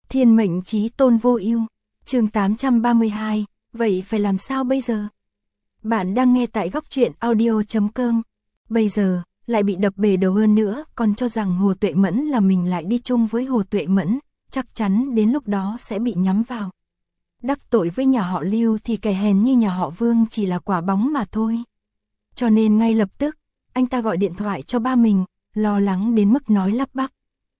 Thiên mệnh chí tôn vô ưu. Chương 832, vậy phải làm sao bây giờ? Bạn đang nghe tại góc truyện audio.com. Bây giờ, lại bị đập bể đầu hơn nữa, còn cho rằng Hồ Tuệ Mẫn là mình lại đi chung với Hồ Tuệ Mẫn, chắc chắn đến lúc đó sẽ bị nhắm vào. Đắc tội với nhà họ Lưu thì kẻ hèn như nhà họ Vương chỉ là quả bóng mà thôi. Cho nên ngay lập tức, anh ta gọi điện thoại cho ba mình, lo lắng đến mức nói lắp bắp.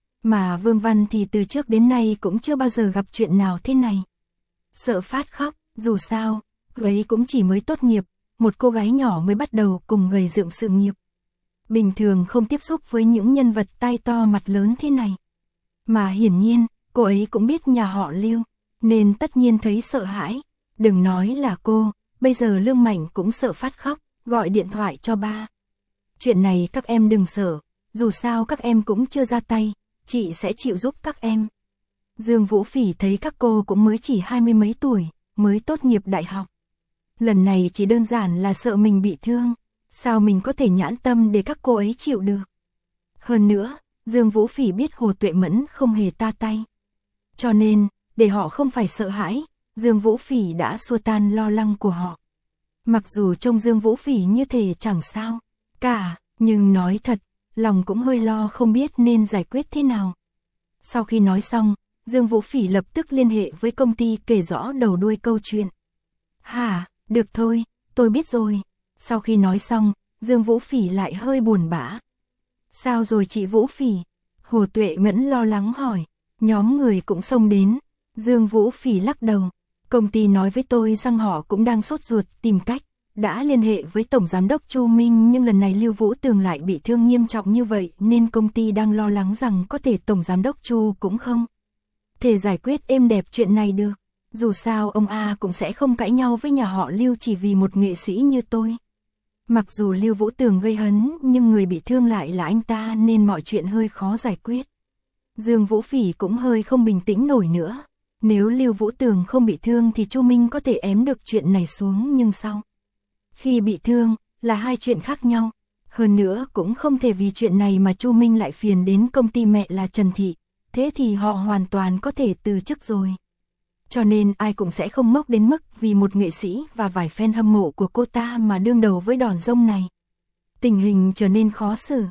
Mà Vương Văn thì từ trước đến nay cũng chưa bao giờ gặp chuyện nào thế này. Sợ phát khóc, dù sao, cô ấy cũng chỉ mới tốt nghiệp, một cô gái nhỏ mới bắt đầu cùng gầy dựng sự nghiệp. Bình thường không tiếp xúc với những nhân vật tai to mặt lớn thế này. Mà hiển nhiên, cô ấy cũng biết nhà họ Lưu, nên tất nhiên thấy sợ hãi. Đừng nói là cô, bây giờ Lương Mạnh cũng sợ phát khóc, gọi điện thoại cho ba. Chuyện này các em đừng sợ, dù sao các em cũng chưa ra tay, chị sẽ chịu giúp các em. Dương Vũ Phỉ thấy các cô cũng mới chỉ 20 mấy tuổi, mới tốt nghiệp đại học. Lần này chỉ đơn giản là sợ mình bị thương, sao mình có thể nhãn tâm để các cô ấy chịu được. Hơn nữa, Dương Vũ Phỉ biết Hồ Tuệ Mẫn không hề ta tay. Cho nên, để họ không phải sợ hãi, Dương Vũ Phỉ đã xua tan lo lắng của họ. Mặc dù trông Dương Vũ Phỉ như thể chẳng sao cả, nhưng nói thật, lòng cũng hơi lo không biết nên giải quyết thế nào. Sau khi nói xong, Dương Vũ Phỉ lập tức liên hệ với công ty kể rõ đầu đuôi câu chuyện. Hả, được thôi, tôi biết rồi. Sau khi nói xong, Dương Vũ Phỉ lại hơi buồn bã. Sao rồi chị Vũ Phỉ? Hồ Tuệ Mẫn lo lắng hỏi. Nhóm người cũng xông đến. Dương Vũ Phỉ lắc đầu. Công ty nói với tôi rằng họ cũng đang sốt ruột tìm cách. Đã liên hệ với Tổng Giám đốc Chu Minh, nhưng lần này Lưu Vũ Tường lại bị thương nghiêm trọng như vậy nên công ty đang lo lắng rằng có thể Tổng Giám đốc Chu cũng không thể giải quyết êm đẹp chuyện này được. Dù sao ông A cũng sẽ không cãi nhau với nhà họ Lưu chỉ vì một nghệ sĩ như tôi. Mặc dù Lưu Vũ Tường gây hấn nhưng người bị thương lại là anh ta nên mọi chuyện hơi khó giải quyết. Dương Vũ Phỉ cũng hơi không bình tĩnh nổi nữa. Nếu Lưu Vũ Tường không bị thương thì Chu Minh có thể ém được chuyện này xuống, nhưng sau khi bị thương là hai chuyện khác nhau. Hơn nữa cũng không thể vì chuyện này mà Chu Minh lại phiền đến công ty mẹ là Trần Thị. Thế thì họ hoàn toàn có thể từ chức rồi. Cho nên ai cũng sẽ không ngốc đến mức vì một nghệ sĩ và vài fan hâm mộ của cô ta mà đương đầu với đòn rông này. Tình hình trở nên khó xử.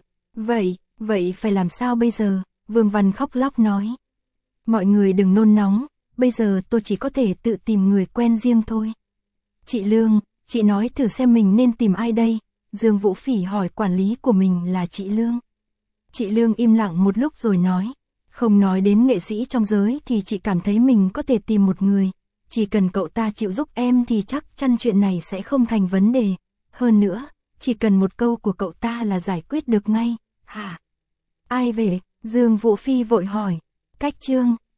Vậy phải làm sao bây giờ? Vương Văn khóc lóc nói. Mọi người đừng nôn nóng, bây giờ tôi chỉ có thể tự tìm người quen riêng thôi. Chị Lương, chị nói thử xem mình nên tìm ai đây? Dương Vũ Phỉ hỏi quản lý của mình là chị Lương. Chị Lương im lặng một lúc rồi nói. Không nói đến nghệ sĩ trong giới thì chị cảm thấy mình có thể tìm một người. Chỉ cần cậu ta chịu giúp em thì chắc chắn chuyện này sẽ không thành vấn đề. Hơn nữa, chỉ cần một câu của cậu ta là giải quyết được ngay. Hả? Ai về? Dương Vũ Phi vội hỏi. Cách Trương.